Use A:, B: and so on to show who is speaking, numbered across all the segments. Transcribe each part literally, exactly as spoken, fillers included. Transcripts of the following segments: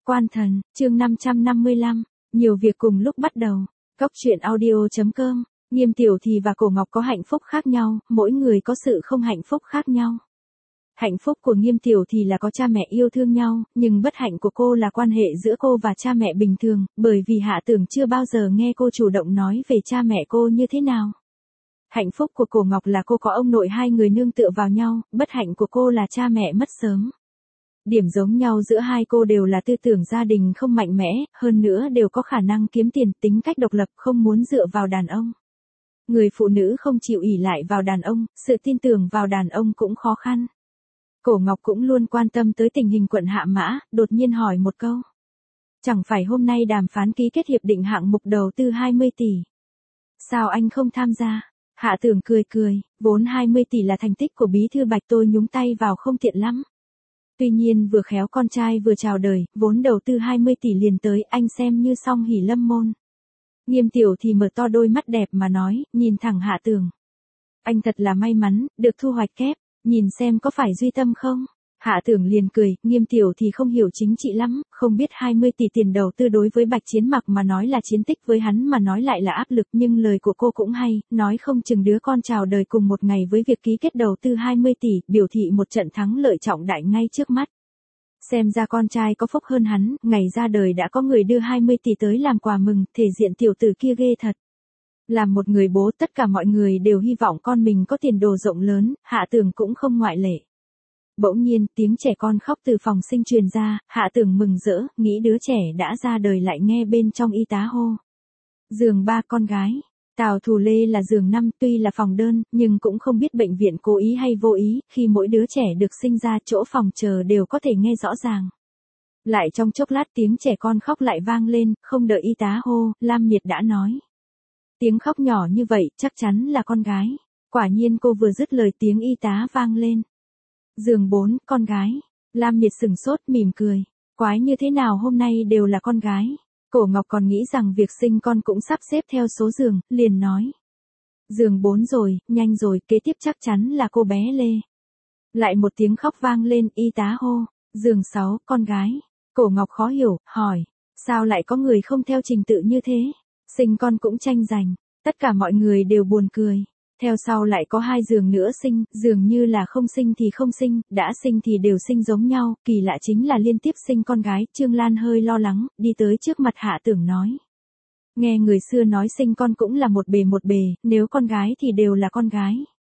A: Quan thần, chương năm trăm năm mươi lăm, nhiều việc cùng lúc bắt đầu. Cốc truyện audio.com, Nghiêm Tiểu Thì và Cổ Ngọc có hạnh phúc khác nhau, mỗi người có sự không hạnh phúc khác nhau. Hạnh phúc của Nghiêm Tiểu Thì là có cha mẹ yêu thương nhau, nhưng bất hạnh của cô là quan hệ giữa cô và cha mẹ bình thường, bởi vì Hạ Tưởng chưa bao giờ nghe cô chủ động nói về cha mẹ cô như thế nào. Hạnh phúc của Cổ Ngọc là cô có ông nội hai người nương tựa vào nhau, bất hạnh của cô là cha mẹ mất sớm. Điểm giống nhau giữa hai cô đều là tư tưởng gia đình không mạnh mẽ, hơn nữa đều có khả năng kiếm tiền, tính cách độc lập, không muốn dựa vào đàn ông. Người phụ nữ không chịu ỷ lại vào đàn ông, sự tin tưởng vào đàn ông cũng khó khăn. Cổ Ngọc cũng luôn quan tâm tới tình hình quận Hạ Mã, đột nhiên hỏi một câu. Chẳng phải hôm nay đàm phán ký kết hiệp định hạng mục đầu tư hai mươi tỷ. Sao anh không tham gia? Hạ Tưởng cười cười, vốn hai mươi tỷ là thành tích của bí thư Bạch, tôi nhúng tay vào không tiện lắm. Tuy nhiên vừa khéo con trai vừa chào đời, vốn đầu tư hai mươi tỷ liền tới, anh xem như song hỷ lâm môn. Nghiêm Tiểu Thì mở to đôi mắt đẹp mà nói, nhìn thẳng Hạ Tưởng. Anh thật là may mắn, được thu hoạch kép, nhìn xem có phải duy tâm không? Hạ Tưởng liền cười, Nghiêm Tiểu Thì không hiểu chính trị lắm, không biết hai mươi tỷ tiền đầu tư đối với Bạch Chiến Mặc mà nói là chiến tích, với hắn mà nói lại là áp lực, nhưng lời của cô cũng hay, nói không chừng đứa con chào đời cùng một ngày với việc ký kết đầu tư hai mươi tỷ, biểu thị một trận thắng lợi trọng đại ngay trước mắt. Xem ra con trai có phúc hơn hắn, ngày ra đời đã có người đưa hai mươi tỷ tới làm quà mừng, thể diện tiểu tử kia ghê thật. Làm một người bố, tất cả mọi người đều hy vọng con mình có tiền đồ rộng lớn, Hạ Tưởng cũng không ngoại lệ. Bỗng nhiên, tiếng trẻ con khóc từ phòng sinh truyền ra, Hạ Tưởng mừng rỡ, nghĩ đứa trẻ đã ra đời lại nghe bên trong y tá hô. Giường ba con gái, Tào Thù Lê là giường năm, tuy là phòng đơn, nhưng cũng không biết bệnh viện cố ý hay vô ý, khi mỗi đứa trẻ được sinh ra chỗ phòng chờ đều có thể nghe rõ ràng. Lại trong chốc lát tiếng trẻ con khóc lại vang lên, không đợi y tá hô, Lam Nhiệt đã nói. Tiếng khóc nhỏ như vậy, chắc chắn là con gái. Quả nhiên cô vừa dứt lời tiếng y tá vang lên. Giường bốn, con gái. Lam Nhiệt sừng sốt mỉm cười. Quái như thế nào hôm nay đều là con gái. Cổ Ngọc còn nghĩ rằng việc sinh con cũng sắp xếp theo số giường, liền nói. Giường bốn rồi, nhanh rồi, kế tiếp chắc chắn là cô bé Lê. Lại một tiếng khóc vang lên, y tá hô. Giường sáu, con gái. Cổ Ngọc khó hiểu, hỏi. Sao lại có người không theo trình tự như thế? Sinh con cũng tranh giành. Tất cả mọi người đều buồn cười. Theo sau lại có hai giường nữa sinh, dường như là không sinh thì không sinh, đã sinh thì đều sinh giống nhau, kỳ lạ chính là liên tiếp sinh con gái, Trương Lan hơi lo lắng, đi tới trước mặt Hạ Tưởng nói. Nghe người xưa nói sinh con cũng là một bề một bề, nếu con gái thì đều là con gái.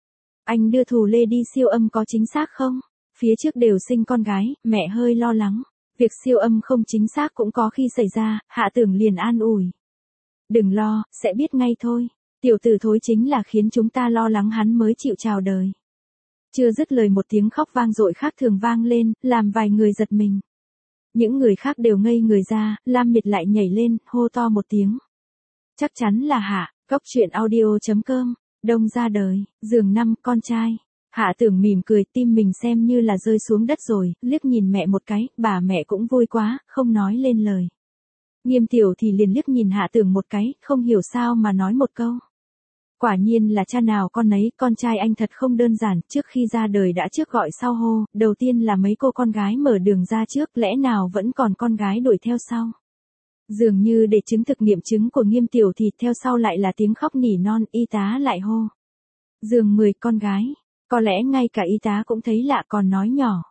A: Anh đưa Thù Lê đi siêu âm có chính xác không? Phía trước đều sinh con gái, mẹ hơi lo lắng. Việc siêu âm không chính xác cũng có khi xảy ra, Hạ Tưởng liền an ủi. Đừng lo, sẽ biết ngay thôi. Tiểu tử thối chính là khiến chúng ta lo lắng hắn mới chịu chào đời. Chưa dứt lời một tiếng khóc vang dội khác thường vang lên, làm vài người giật mình. Những người khác đều ngây người ra, Lam Miệt lại nhảy lên, hô to một tiếng. Chắc chắn là Hạ, Cốc truyện audio.com, đông ra đời, giường năm, con trai. Hạ Tưởng mỉm cười, tim mình xem như là rơi xuống đất rồi, liếc nhìn mẹ một cái, bà mẹ cũng vui quá, không nói lên lời. Nghiêm Tiểu thì liền liếc nhìn Hạ Tưởng một cái, không hiểu sao mà nói một câu. Quả nhiên là cha nào con nấy, con trai anh thật không đơn giản, trước khi ra đời đã trước gọi sau hô, đầu tiên là mấy cô con gái mở đường ra trước, lẽ nào vẫn còn con gái đuổi theo sau. Dường như để chứng thực nghiệm chứng của Nghiêm Tiểu thì theo sau lại là tiếng khóc nỉ non, y tá lại hô. Giường mười, con gái, có lẽ ngay cả y tá cũng thấy lạ còn nói nhỏ.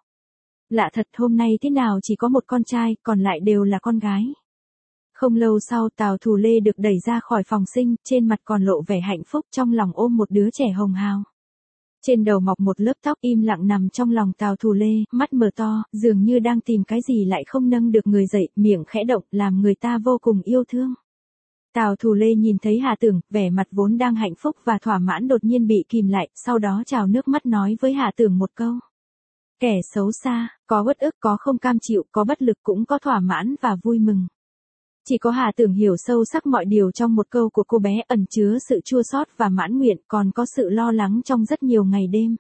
A: Lạ thật, hôm nay thế nào chỉ có một con trai, còn lại đều là con gái. Không lâu sau Tào Thù Lê được đẩy ra khỏi phòng sinh, trên mặt còn lộ vẻ hạnh phúc, trong lòng ôm một đứa trẻ hồng hào. Trên đầu mọc một lớp tóc, im lặng nằm trong lòng Tào Thù Lê, mắt mở to, dường như đang tìm cái gì lại không nâng được người dậy, miệng khẽ động, làm người ta vô cùng yêu thương. Tào Thù Lê nhìn thấy Hạ Tưởng, vẻ mặt vốn đang hạnh phúc và thỏa mãn đột nhiên bị kìm lại, sau đó trào nước mắt nói với Hạ Tưởng một câu. Kẻ xấu xa, có uất ức, có không cam chịu, có bất lực cũng có thỏa mãn và vui mừng. Chỉ có Hạ Tưởng hiểu sâu sắc mọi điều trong một câu của cô bé, ẩn chứa sự chua xót và mãn nguyện, còn có sự lo lắng trong rất nhiều ngày đêm.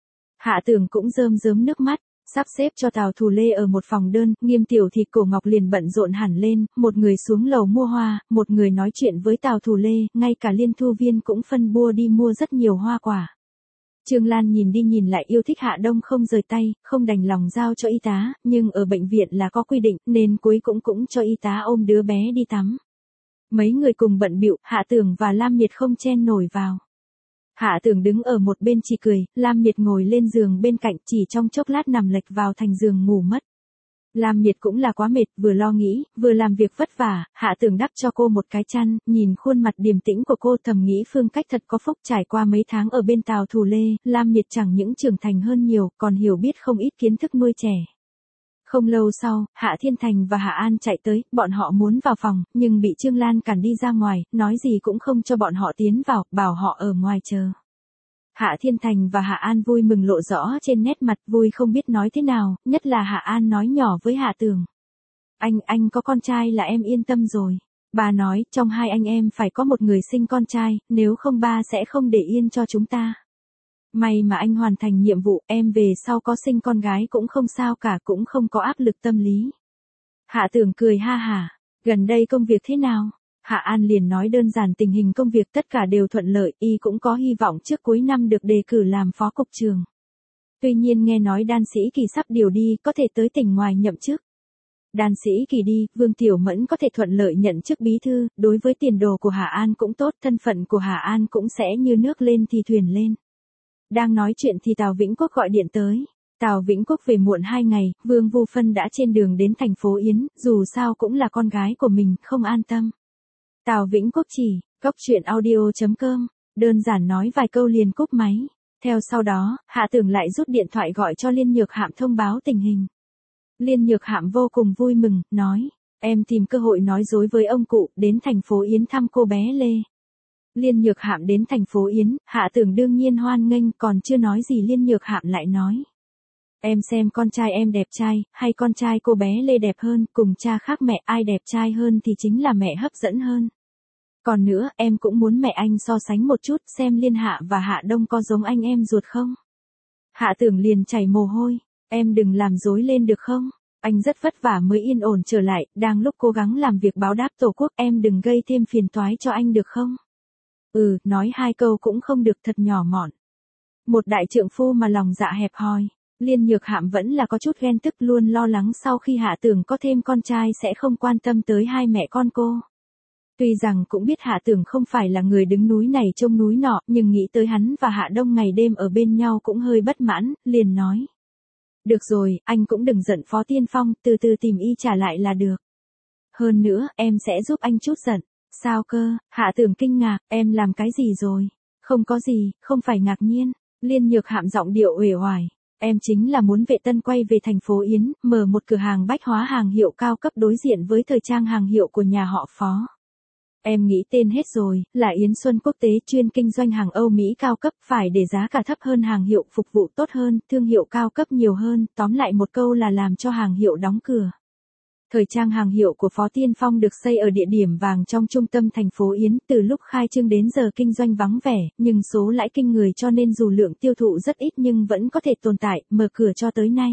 A: Hạ Tưởng cũng rơm rớm nước mắt, sắp xếp cho Tào Thù Lê ở một phòng đơn, Nghiêm Tiểu thì Cổ Ngọc liền bận rộn hẳn lên, một người xuống lầu mua hoa, một người nói chuyện với Tào Thù Lê, ngay cả Liên Thu Viên cũng phân bua đi mua rất nhiều hoa quả. Trương Lan nhìn đi nhìn lại yêu thích Hạ Đông không rời tay, không đành lòng giao cho y tá, nhưng ở bệnh viện là có quy định, nên cuối cũng cũng cho y tá ôm đứa bé đi tắm. Mấy người cùng bận bịu, Hạ Tưởng và Lam Miệt không chen nổi vào. Hạ Tưởng đứng ở một bên chỉ cười, Lam Miệt ngồi lên giường bên cạnh chỉ trong chốc lát nằm lệch vào thành giường ngủ mất. Lam Miệt cũng là quá mệt, vừa lo nghĩ, vừa làm việc vất vả, Hạ Tưởng đắp cho cô một cái chăn, nhìn khuôn mặt điềm tĩnh của cô thầm nghĩ Phương Cách thật có phúc, trải qua mấy tháng ở bên Tào Thù Lê, Lam Miệt chẳng những trưởng thành hơn nhiều, còn hiểu biết không ít kiến thức nuôi trẻ. Không lâu sau, Hạ Thiên Thành và Hạ An chạy tới, bọn họ muốn vào phòng, nhưng bị Trương Lan cản đi ra ngoài, nói gì cũng không cho bọn họ tiến vào, bảo họ ở ngoài chờ. Hạ Thiên Thành và Hạ An vui mừng lộ rõ trên nét mặt, vui không biết nói thế nào, nhất là Hạ An nói nhỏ với Hạ Tưởng. Anh, anh có con trai là em yên tâm rồi. Bà nói, trong hai anh em phải có một người sinh con trai, nếu không ba sẽ không để yên cho chúng ta. May mà anh hoàn thành nhiệm vụ, em về sau có sinh con gái cũng không sao cả, cũng không có áp lực tâm lý. Hạ Tưởng cười ha hả, gần đây công việc thế nào? Hạ An liền nói đơn giản tình hình công việc tất cả đều thuận lợi, y cũng có hy vọng trước cuối năm được đề cử làm phó cục trưởng. Tuy nhiên nghe nói Đan Sĩ Kỳ sắp điều đi, có thể tới tỉnh ngoài nhậm chức. Đan Sĩ Kỳ đi, Vương Tiểu Mẫn có thể thuận lợi nhận chức bí thư, đối với tiền đồ của Hạ An cũng tốt, thân phận của Hạ An cũng sẽ như nước lên thì thuyền lên. Đang nói chuyện thì Tào Vĩnh Quốc gọi điện tới. Tào Vĩnh Quốc về muộn hai ngày, Vương Vu Phân đã trên đường đến thành phố Yến, dù sao cũng là con gái của mình, không an tâm. Tào Vĩnh Quốc chỉ, cốc truyện audio chấm com, đơn giản nói vài câu liền cúp máy. Theo sau đó, Hạ Tưởng lại rút điện thoại gọi cho Liên Nhược Hạm thông báo tình hình. Liên Nhược Hạm vô cùng vui mừng, nói, em tìm cơ hội nói dối với ông cụ, đến thành phố Yến thăm cô bé Lê. Liên Nhược Hạm đến thành phố Yến, Hạ Tưởng đương nhiên hoan nghênh, còn chưa nói gì Liên Nhược Hạm lại nói. Em xem con trai em đẹp trai, hay con trai cô bé Lê đẹp hơn, cùng cha khác mẹ ai đẹp trai hơn thì chính là mẹ hấp dẫn hơn. Còn nữa, em cũng muốn mẹ anh so sánh một chút, xem Liên Hạ và Hạ Đông có giống anh em ruột không? Hạ Tưởng liền chảy mồ hôi, em đừng làm dối lên được không? Anh rất vất vả mới yên ổn trở lại, đang lúc cố gắng làm việc báo đáp tổ quốc, em đừng gây thêm phiền toái cho anh được không? Ừ, nói hai câu cũng không được, thật nhỏ mọn. Một đại trượng phu mà lòng dạ hẹp hòi. Liên Nhược Hạm vẫn là có chút ghen tức, luôn lo lắng sau khi Hạ Tưởng có thêm con trai sẽ không quan tâm tới hai mẹ con cô. Tuy rằng cũng biết Hạ Tưởng không phải là người đứng núi này trông núi nọ, nhưng nghĩ tới hắn và Hạ Đông ngày đêm ở bên nhau cũng hơi bất mãn, liền nói. Được rồi, anh cũng đừng giận Phó Tiên Phong, từ từ tìm y trả lại là được. Hơn nữa, em sẽ giúp anh chút giận. Sao cơ? Hạ Tưởng kinh ngạc, em làm cái gì rồi? Không có gì, không phải ngạc nhiên. Liên Nhược Hạm giọng điệu uể oải. Em chính là muốn Vệ Tân quay về thành phố Yến, mở một cửa hàng bách hóa hàng hiệu cao cấp đối diện với thời trang hàng hiệu của nhà họ Phó. Em nghĩ tên hết rồi, là Yến Xuân Quốc tế, chuyên kinh doanh hàng Âu Mỹ cao cấp, phải để giá cả thấp hơn hàng hiệu, phục vụ tốt hơn, thương hiệu cao cấp nhiều hơn, tóm lại một câu là làm cho hàng hiệu đóng cửa. Thời trang hàng hiệu của Phó Tiên Phong được xây ở địa điểm vàng trong trung tâm thành phố Yến, từ lúc khai trương đến giờ kinh doanh vắng vẻ, nhưng số lãi kinh người cho nên dù lượng tiêu thụ rất ít nhưng vẫn có thể tồn tại, mở cửa cho tới nay.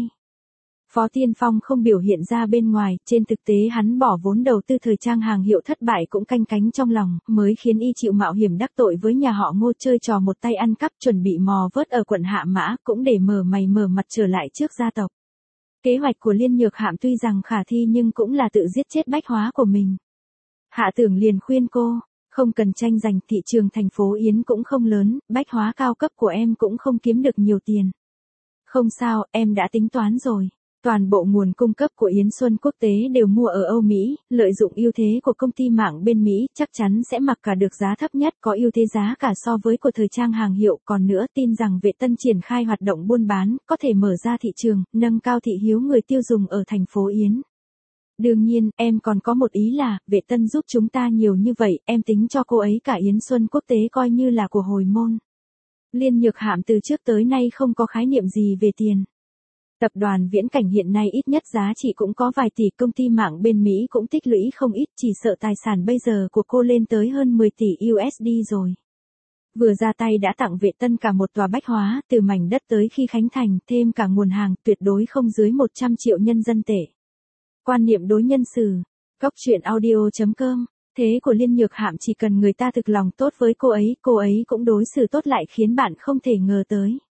A: Phó Tiên Phong không biểu hiện ra bên ngoài, trên thực tế hắn bỏ vốn đầu tư thời trang hàng hiệu thất bại cũng canh cánh trong lòng, mới khiến y chịu mạo hiểm đắc tội với nhà họ Ngô chơi trò một tay ăn cắp, chuẩn bị mò vớt ở quận Hạ Mã, cũng để mở mày mở mặt trở lại trước gia tộc. Kế hoạch của Liên Nhược Hạm tuy rằng khả thi nhưng cũng là tự giết chết bách hóa của mình. Hạ Tưởng liền khuyên cô, không cần tranh giành, thị trường thành phố Yến cũng không lớn, bách hóa cao cấp của em cũng không kiếm được nhiều tiền. Không sao, em đã tính toán rồi. Toàn bộ nguồn cung cấp của Yến Xuân Quốc tế đều mua ở Âu Mỹ, lợi dụng ưu thế của công ty mạng bên Mỹ, chắc chắn sẽ mặc cả được giá thấp nhất, có ưu thế giá cả so với của thời trang hàng hiệu, còn nữa tin rằng Vệ Tân triển khai hoạt động buôn bán, có thể mở ra thị trường, nâng cao thị hiếu người tiêu dùng ở thành phố Yến. Đương nhiên, em còn có một ý là, Vệ Tân giúp chúng ta nhiều như vậy, em tính cho cô ấy cả Yến Xuân Quốc tế coi như là của hồi môn. Liên Nhược Hạm từ trước tới nay không có khái niệm gì về tiền. Tập đoàn Viễn Cảnh hiện nay ít nhất giá trị cũng có vài tỷ, công ty mạng bên Mỹ cũng tích lũy không ít, chỉ sợ tài sản bây giờ của cô lên tới hơn mười tỷ u ét đê rồi. Vừa ra tay đã tặng Vệ Tân cả một tòa bách hóa, từ mảnh đất tới khi khánh thành, thêm cả nguồn hàng, tuyệt đối không dưới một trăm triệu nhân dân tệ. Quan niệm đối nhân xử. Cốc truyện audio chấm com. Thế của Liên Nhược Hạm chỉ cần người ta thực lòng tốt với cô ấy, cô ấy cũng đối xử tốt lại khiến bạn không thể ngờ tới.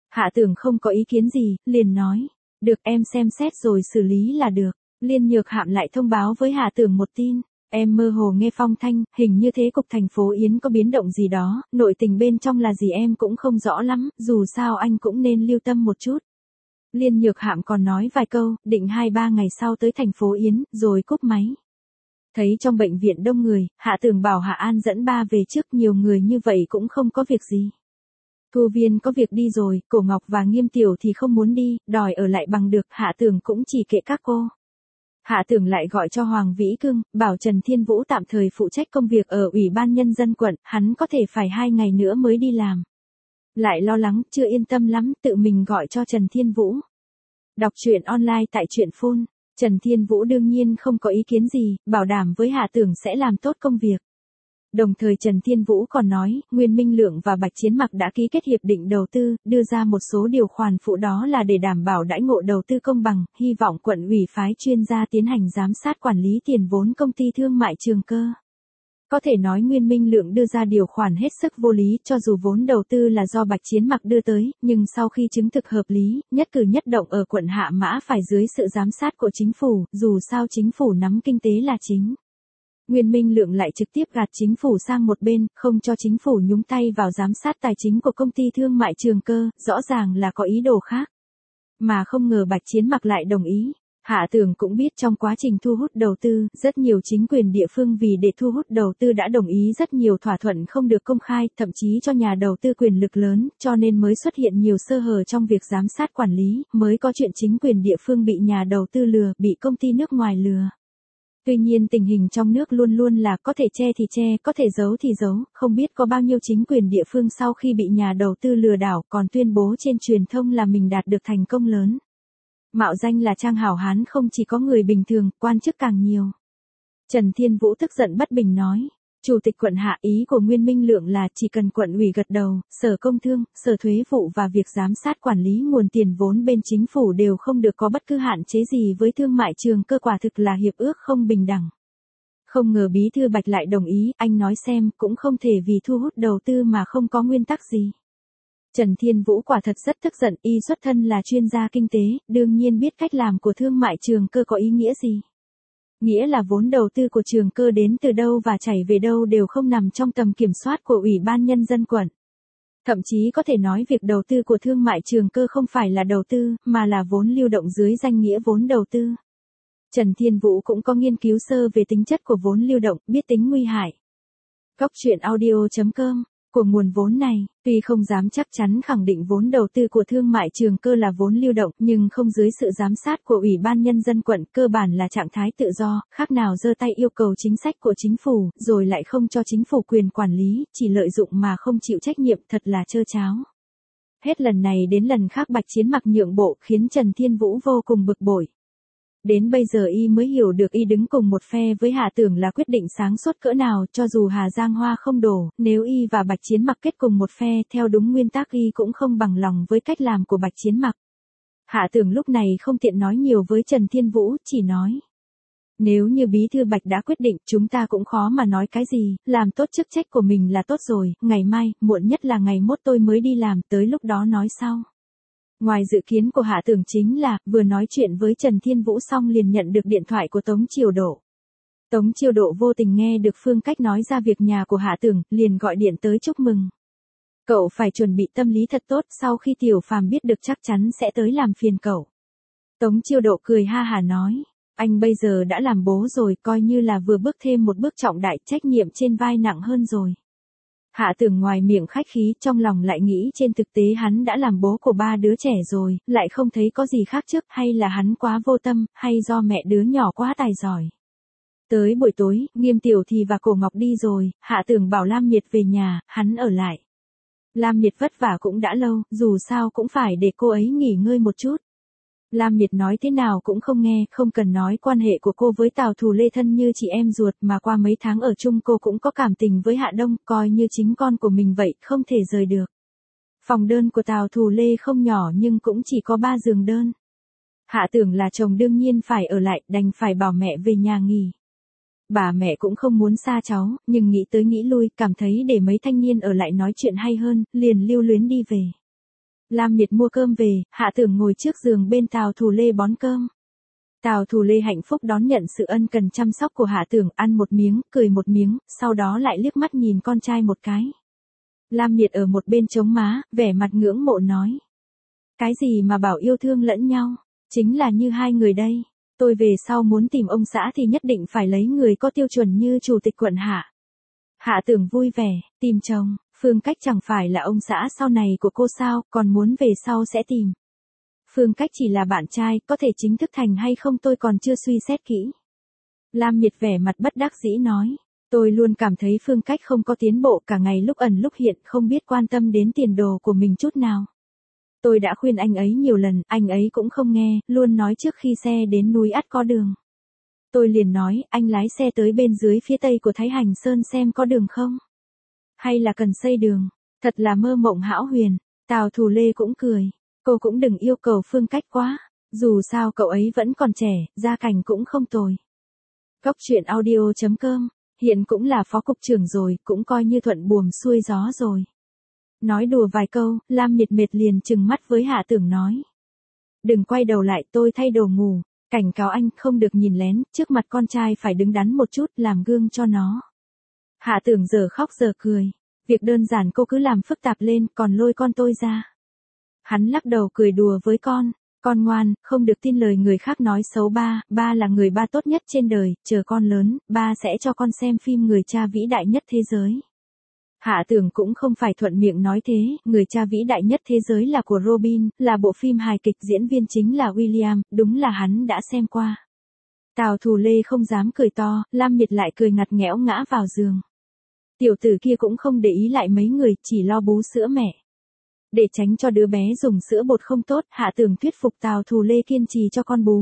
A: Hạ Tường không có ý kiến gì, liền nói. Được, em xem xét rồi xử lý là được. Liên Nhược Hạm lại thông báo với Hạ Tường một tin. Em mơ hồ nghe phong thanh, hình như thế cục thành phố Yến có biến động gì đó, nội tình bên trong là gì em cũng không rõ lắm, dù sao anh cũng nên lưu tâm một chút. Liên Nhược Hạm còn nói vài câu, định hai ba ngày sau tới thành phố Yến, rồi cúp máy. Thấy trong bệnh viện đông người, Hạ Tường bảo Hạ An dẫn ba về trước, nhiều người như vậy cũng không có việc gì. Thu Viên có việc đi rồi, Cổ Ngọc và Nghiêm Tiểu thì không muốn đi, đòi ở lại bằng được, Hạ Tường cũng chỉ kệ các cô. Hạ Tường lại gọi cho Hoàng Vĩ Cương, bảo Trần Thiên Vũ tạm thời phụ trách công việc ở Ủy ban Nhân dân quận, hắn có thể phải hai ngày nữa mới đi làm. Lại lo lắng, chưa yên tâm lắm, tự mình gọi cho Trần Thiên Vũ. Đọc truyện online tại truyện phun, Trần Thiên Vũ đương nhiên không có ý kiến gì, bảo đảm với Hạ Tường sẽ làm tốt công việc. Đồng thời Trần Thiên Vũ còn nói, Nguyên Minh Lượng và Bạch Chiến Mặc đã ký kết hiệp định đầu tư, đưa ra một số điều khoản phụ, đó là để đảm bảo đãi ngộ đầu tư công bằng, hy vọng quận ủy phái chuyên gia tiến hành giám sát quản lý tiền vốn công ty thương mại Trường Cơ. Có thể nói Nguyên Minh Lượng đưa ra điều khoản hết sức vô lý, cho dù vốn đầu tư là do Bạch Chiến Mặc đưa tới, nhưng sau khi chứng thực hợp lý, nhất cử nhất động ở quận Hạ Mã phải dưới sự giám sát của chính phủ, dù sao chính phủ nắm kinh tế là chính. Nguyên Minh Lượng lại trực tiếp gạt chính phủ sang một bên, không cho chính phủ nhúng tay vào giám sát tài chính của công ty thương mại Trường Cơ, rõ ràng là có ý đồ khác. Mà không ngờ Bạch Chiến Mặc lại đồng ý. Hạ Tường cũng biết trong quá trình thu hút đầu tư, rất nhiều chính quyền địa phương vì để thu hút đầu tư đã đồng ý rất nhiều thỏa thuận không được công khai, thậm chí cho nhà đầu tư quyền lực lớn, cho nên mới xuất hiện nhiều sơ hở trong việc giám sát quản lý, mới có chuyện chính quyền địa phương bị nhà đầu tư lừa, bị công ty nước ngoài lừa. Tuy nhiên tình hình trong nước luôn luôn là có thể che thì che, có thể giấu thì giấu, không biết có bao nhiêu chính quyền địa phương sau khi bị nhà đầu tư lừa đảo còn tuyên bố trên truyền thông là mình đạt được thành công lớn. Mạo danh là Trang Hảo Hán không chỉ có người bình thường, quan chức càng nhiều. Trần Thiên Vũ tức giận bất bình nói. Chủ tịch quận Hạ, ý của Nguyên Minh Lượng là chỉ cần quận ủy gật đầu, Sở Công Thương, Sở Thuế vụ và việc giám sát quản lý nguồn tiền vốn bên chính phủ đều không được có bất cứ hạn chế gì với thương mại Trường Cơ, quả thực là hiệp ước không bình đẳng. Không ngờ Bí thư Bạch lại đồng ý, anh nói xem, cũng không thể vì thu hút đầu tư mà không có nguyên tắc gì. Trần Thiên Vũ quả thật rất tức giận, y xuất thân là chuyên gia kinh tế, đương nhiên biết cách làm của thương mại Trường Cơ có ý nghĩa gì. Nghĩa là vốn đầu tư của Trường Cơ đến từ đâu và chảy về đâu đều không nằm trong tầm kiểm soát của Ủy ban Nhân dân quận. Thậm chí có thể nói việc đầu tư của thương mại Trường Cơ không phải là đầu tư, mà là vốn lưu động dưới danh nghĩa vốn đầu tư. Trần Thiên Vũ cũng có nghiên cứu sơ về tính chất của vốn lưu động, biết tính nguy hại. Góc truyện audio chấm com Của nguồn vốn này, tuy không dám chắc chắn khẳng định vốn đầu tư của thương mại Trường Cơ là vốn lưu động, nhưng không dưới sự giám sát của Ủy ban Nhân dân quận, cơ bản là trạng thái tự do, khác nào giơ tay yêu cầu chính sách của chính phủ, rồi lại không cho chính phủ quyền quản lý, chỉ lợi dụng mà không chịu trách nhiệm, thật là trơ tráo. Hết lần này đến lần khác Bạch Chiến Mặc nhượng bộ, khiến Trần Thiên Vũ vô cùng bực bội. Đến bây giờ y mới hiểu được y đứng cùng một phe với Hạ Tưởng là quyết định sáng suốt cỡ nào, cho dù Hà Giang Hoa không đổ, nếu y và Bạch Chiến Mặc kết cùng một phe, theo đúng nguyên tắc y cũng không bằng lòng với cách làm của Bạch Chiến Mặc. Hạ Tưởng lúc này không tiện nói nhiều với Trần Thiên Vũ, chỉ nói. Nếu như Bí thư Bạch đã quyết định, chúng ta cũng khó mà nói cái gì, làm tốt chức trách của mình là tốt rồi, ngày mai, muộn nhất là ngày mốt tôi mới đi làm, tới lúc đó nói sau. Ngoài dự kiến của Hạ Tưởng chính là, vừa nói chuyện với Trần Thiên Vũ xong liền nhận được điện thoại của Tống Chiêu Độ. Tống Chiêu Độ vô tình nghe được Phương Cách nói ra việc nhà của Hạ Tưởng, liền gọi điện tới chúc mừng. Cậu phải chuẩn bị tâm lý thật tốt, sau khi Tiểu Phàm biết được chắc chắn sẽ tới làm phiền cậu. Tống Chiêu Độ cười ha hả nói, anh bây giờ đã làm bố rồi, coi như là vừa bước thêm một bước trọng đại, trách nhiệm trên vai nặng hơn rồi. Hạ Tưởng ngoài miệng khách khí, trong lòng lại nghĩ trên thực tế hắn đã làm bố của ba đứa trẻ rồi, lại không thấy có gì khác trước, hay là hắn quá vô tâm, hay do mẹ đứa nhỏ quá tài giỏi. Tới buổi tối, Nghiêm Tiểu Thì và Cổ Ngọc đi rồi, Hạ Tưởng bảo Lam Nhiệt về nhà, hắn ở lại. Lam Nhiệt vất vả cũng đã lâu, dù sao cũng phải để cô ấy nghỉ ngơi một chút. Lam Nhiệt nói thế nào cũng không nghe, không cần nói quan hệ của cô với Tào Thù Lê thân như chị em ruột, mà qua mấy tháng ở chung cô cũng có cảm tình với Hạ Đông, coi như chính con của mình vậy, không thể rời được. Phòng đơn của Tào Thù Lê không nhỏ nhưng cũng chỉ có ba giường đơn. Hạ Tưởng là chồng đương nhiên phải ở lại, đành phải bảo mẹ về nhà nghỉ. Bà mẹ cũng không muốn xa cháu, nhưng nghĩ tới nghĩ lui, cảm thấy để mấy thanh niên ở lại nói chuyện hay hơn, liền lưu luyến đi về. Lam Miệt mua cơm về, Hạ Tưởng ngồi trước giường bên Tào Thù Lê bón cơm. Tào Thù Lê hạnh phúc đón nhận sự ân cần chăm sóc của Hạ Tưởng, ăn một miếng, cười một miếng, sau đó lại liếc mắt nhìn con trai một cái. Lam Miệt ở một bên chống má, vẻ mặt ngưỡng mộ nói. Cái gì mà bảo yêu thương lẫn nhau, chính là như hai người đây. Tôi về sau muốn tìm ông xã thì nhất định phải lấy người có tiêu chuẩn như chủ tịch quận Hạ. Hạ Tưởng vui vẻ, tìm chồng, Phương Cách chẳng phải là ông xã sau này của cô sao, còn muốn về sau sẽ tìm. Phương Cách chỉ là bạn trai, có thể chính thức thành hay không tôi còn chưa suy xét kỹ. Lam Miệt vẻ mặt bất đắc dĩ nói. Tôi luôn cảm thấy Phương Cách không có tiến bộ, cả ngày lúc ẩn lúc hiện, không biết quan tâm đến tiền đồ của mình chút nào. Tôi đã khuyên anh ấy nhiều lần, anh ấy cũng không nghe, luôn nói trước khi xe đến núi ắt có đường. Tôi liền nói, anh lái xe tới bên dưới phía tây của Thái Hành Sơn xem có đường không? Hay là cần xây đường? Thật là mơ mộng hão huyền. Tào Thù Lê cũng cười. Cô cũng đừng yêu cầu Phương Cách quá. Dù sao cậu ấy vẫn còn trẻ, gia cảnh cũng không tồi. Cốc truyện audio chấm com. Hiện cũng là phó cục trưởng rồi, cũng coi như thuận buồm xuôi gió rồi. Nói đùa vài câu, Lam Miệt mệt liền trừng mắt với Hạ Tưởng nói. Đừng quay đầu lại, tôi thay đồ ngủ. Cảnh cáo anh không được nhìn lén, trước mặt con trai phải đứng đắn một chút, làm gương cho nó. Hạ Tưởng giờ khóc giờ cười. Việc đơn giản cô cứ làm phức tạp lên, còn lôi con tôi ra. Hắn lắc đầu cười đùa với con. Con ngoan, không được tin lời người khác nói xấu ba, ba là người ba tốt nhất trên đời, chờ con lớn, ba sẽ cho con xem phim Người cha vĩ đại nhất thế giới. Hạ Tưởng cũng không phải thuận miệng nói thế, Người cha vĩ đại nhất thế giới là của Robin, là bộ phim hài kịch, diễn viên chính là William, đúng là hắn đã xem qua. Tào Thù Lê không dám cười to, Lam Miệt lại cười ngặt nghẽo ngã vào giường. Tiểu tử kia cũng không để ý lại mấy người, chỉ lo bú sữa mẹ. Để tránh cho đứa bé dùng sữa bột không tốt, Hạ Tưởng thuyết phục Tào Thù Lê kiên trì cho con bú.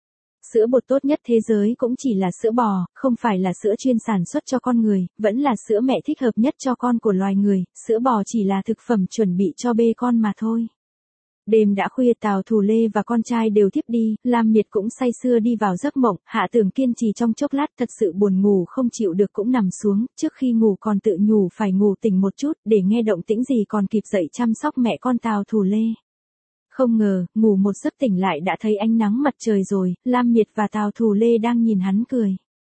A: Sữa bột tốt nhất thế giới cũng chỉ là sữa bò, không phải là sữa chuyên sản xuất cho con người, vẫn là sữa mẹ thích hợp nhất cho con của loài người, sữa bò chỉ là thực phẩm chuẩn bị cho bê con mà thôi. Đêm đã khuya, Tào Thù Lê và con trai đều thiếp đi, Lam Miệt cũng say sưa đi vào giấc mộng, Hạ Tưởng kiên trì trong chốc lát thật sự buồn ngủ không chịu được cũng nằm xuống, trước khi ngủ còn tự nhủ phải ngủ tỉnh một chút, để nghe động tĩnh gì còn kịp dậy chăm sóc mẹ con Tào Thù Lê. Không ngờ, ngủ một giấc tỉnh lại đã thấy ánh nắng mặt trời rồi, Lam Miệt và Tào Thù Lê đang nhìn hắn cười.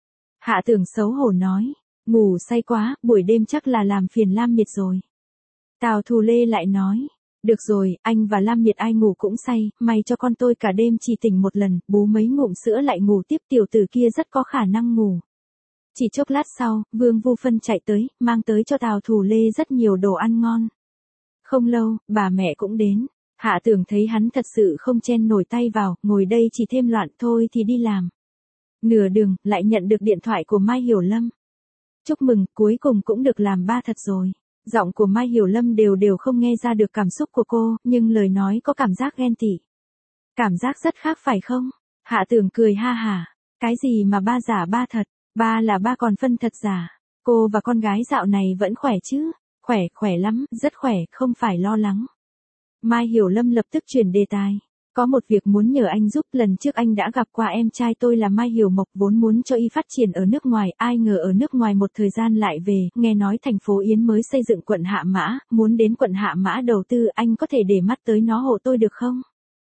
A: Hạ Tưởng xấu hổ nói, ngủ say quá, buổi đêm chắc là làm phiền Lam Miệt rồi. Tào Thù Lê lại nói, được rồi, anh và Lam Miệt ai ngủ cũng say, may cho con tôi cả đêm chỉ tỉnh một lần, bú mấy ngụm sữa lại ngủ tiếp, tiểu tử kia rất có khả năng ngủ. Chỉ chốc lát sau, Vương Vu Phân chạy tới, mang tới cho Tào Thù Lê rất nhiều đồ ăn ngon. Không lâu, bà mẹ cũng đến. Hạ Tưởng thấy hắn thật sự không chen nổi tay vào, ngồi đây chỉ thêm loạn thôi thì đi làm. Nửa đường, lại nhận được điện thoại của Mai Hiểu Lâm. Chúc mừng, cuối cùng cũng được làm ba thật rồi. Giọng của Mai Hiểu Lâm đều đều không nghe ra được cảm xúc của cô, nhưng lời nói có cảm giác ghen tị. Cảm giác rất khác phải không? Hạ Tưởng cười ha hả. Cái gì mà ba giả ba thật, ba là ba còn phân thật giả. Cô và con gái dạo này vẫn khỏe chứ? Khỏe, khỏe lắm, rất khỏe, không phải lo lắng. Mai Hiểu Lâm lập tức chuyển đề tài. Có một việc muốn nhờ anh giúp, lần trước anh đã gặp qua em trai tôi là Mai Hiểu Mộc, vốn muốn cho y phát triển ở nước ngoài, ai ngờ ở nước ngoài một thời gian lại về, nghe nói thành phố Yến mới xây dựng quận Hạ Mã, muốn đến quận Hạ Mã đầu tư, anh có thể để mắt tới nó hộ tôi được không?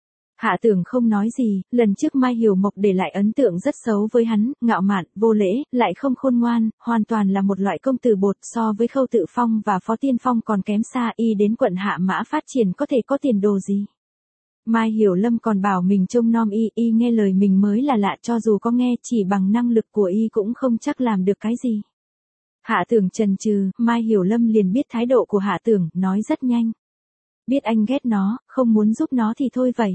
A: Hạ Tưởng không nói gì, lần trước Mai Hiểu Mộc để lại ấn tượng rất xấu với hắn, ngạo mạn, vô lễ, lại không khôn ngoan, hoàn toàn là một loại công tử bột, so với Khâu Tự Phong và Phó Tiên Phong còn kém xa, y đến quận Hạ Mã phát triển có thể có tiền đồ gì. Mai Hiểu Lâm còn bảo mình trông nom y, y nghe lời mình mới là lạ, cho dù có nghe, chỉ bằng năng lực của y cũng không chắc làm được cái gì. Hạ Tưởng chần chừ, Mai Hiểu Lâm liền biết thái độ của Hạ Tưởng, nói rất nhanh. Biết anh ghét nó, không muốn giúp nó thì thôi vậy.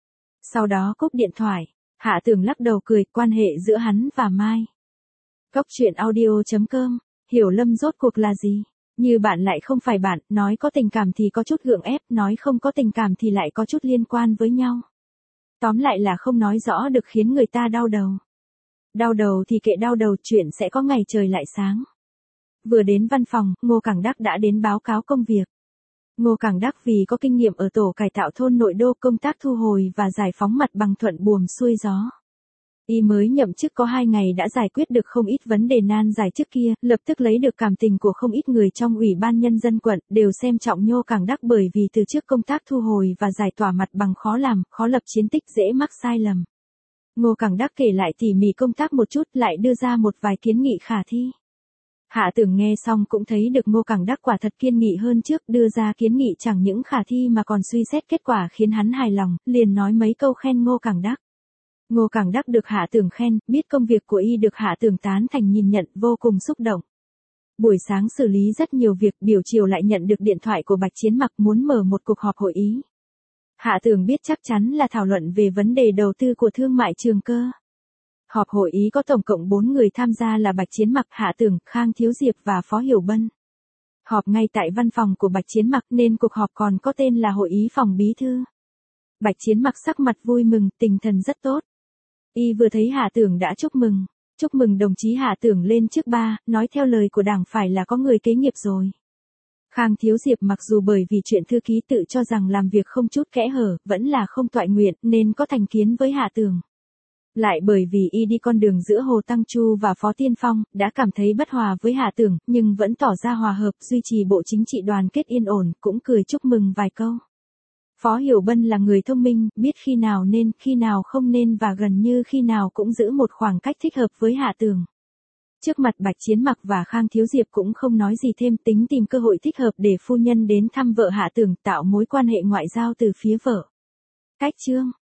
A: Sau đó cúp điện thoại, Hạ Tưởng lắc đầu cười, quan hệ giữa hắn và Mai. Cốc truyện audio chấm com, Hiểu Lâm rốt cuộc là gì? Như bạn lại không phải bạn, nói có tình cảm thì có chút gượng ép, nói không có tình cảm thì lại có chút liên quan với nhau. Tóm lại là không nói rõ được khiến người ta đau đầu. Đau đầu thì kệ đau đầu, chuyện sẽ có ngày trời lại sáng. Vừa đến văn phòng, Ngô Cảng Đắc đã đến báo cáo công việc. Ngô Cảng Đắc vì có kinh nghiệm ở tổ cải tạo thôn nội đô, công tác thu hồi và giải phóng mặt bằng thuận buồm xuôi gió. Y mới nhậm chức có hai ngày đã giải quyết được không ít vấn đề nan giải trước kia, lập tức lấy được cảm tình của không ít người trong Ủy ban Nhân dân quận, đều xem trọng Ngô Cảng Đắc bởi vì từ trước công tác thu hồi và giải tỏa mặt bằng khó làm, khó lập chiến tích dễ mắc sai lầm. Ngô Cảng Đắc kể lại tỉ mỉ công tác một chút lại đưa ra một vài kiến nghị khả thi. Hạ Tưởng nghe xong cũng thấy được Ngô Cảng Đắc quả thật kiên nghị hơn trước, đưa ra kiến nghị chẳng những khả thi mà còn suy xét kết quả khiến hắn hài lòng, liền nói mấy câu khen Ngô Cảng Đắc. Ngô Cảng Đắc được Hạ Tưởng khen, biết công việc của y được Hạ Tưởng tán thành nhìn nhận, vô cùng xúc động. Buổi sáng xử lý rất nhiều việc, buổi chiều lại nhận được điện thoại của Bạch Chiến Mặc muốn mở một cuộc họp hội ý. Hạ Tưởng biết chắc chắn là thảo luận về vấn đề đầu tư của thương mại Trường Cơ. Họp hội ý có tổng cộng bốn người tham gia là Bạch Chiến Mặc, Hạ Tưởng, Khang Thiếu Diệp và Phó Hiểu Bân. Họp ngay tại văn phòng của Bạch Chiến Mặc nên cuộc họp còn có tên là hội ý phòng bí thư. Bạch Chiến Mặc sắc mặt vui mừng, tinh thần rất tốt. Y vừa thấy Hạ Tưởng đã chúc mừng. Chúc mừng đồng chí Hạ Tưởng lên trước ba, nói theo lời của Đảng phải là có người kế nghiệp rồi. Khang Thiếu Diệp mặc dù bởi vì chuyện thư ký tự cho rằng làm việc không chút kẽ hở, vẫn là không toại nguyện nên có thành kiến với Hạ Tưởng. Lại bởi vì y đi con đường giữa Hồ Tăng Chu và Phó Tiên Phong, đã cảm thấy bất hòa với Hạ Tưởng, nhưng vẫn tỏ ra hòa hợp, duy trì bộ chính trị đoàn kết yên ổn, cũng cười chúc mừng vài câu. Phó Hiểu Bân là người thông minh, biết khi nào nên, khi nào không nên và gần như khi nào cũng giữ một khoảng cách thích hợp với Hạ Tưởng. Trước mặt Bạch Chiến Mặc và Khang Thiếu Diệp cũng không nói gì thêm, tính tìm cơ hội thích hợp để phu nhân đến thăm vợ Hạ Tưởng, tạo mối quan hệ ngoại giao từ phía vợ. Cách chương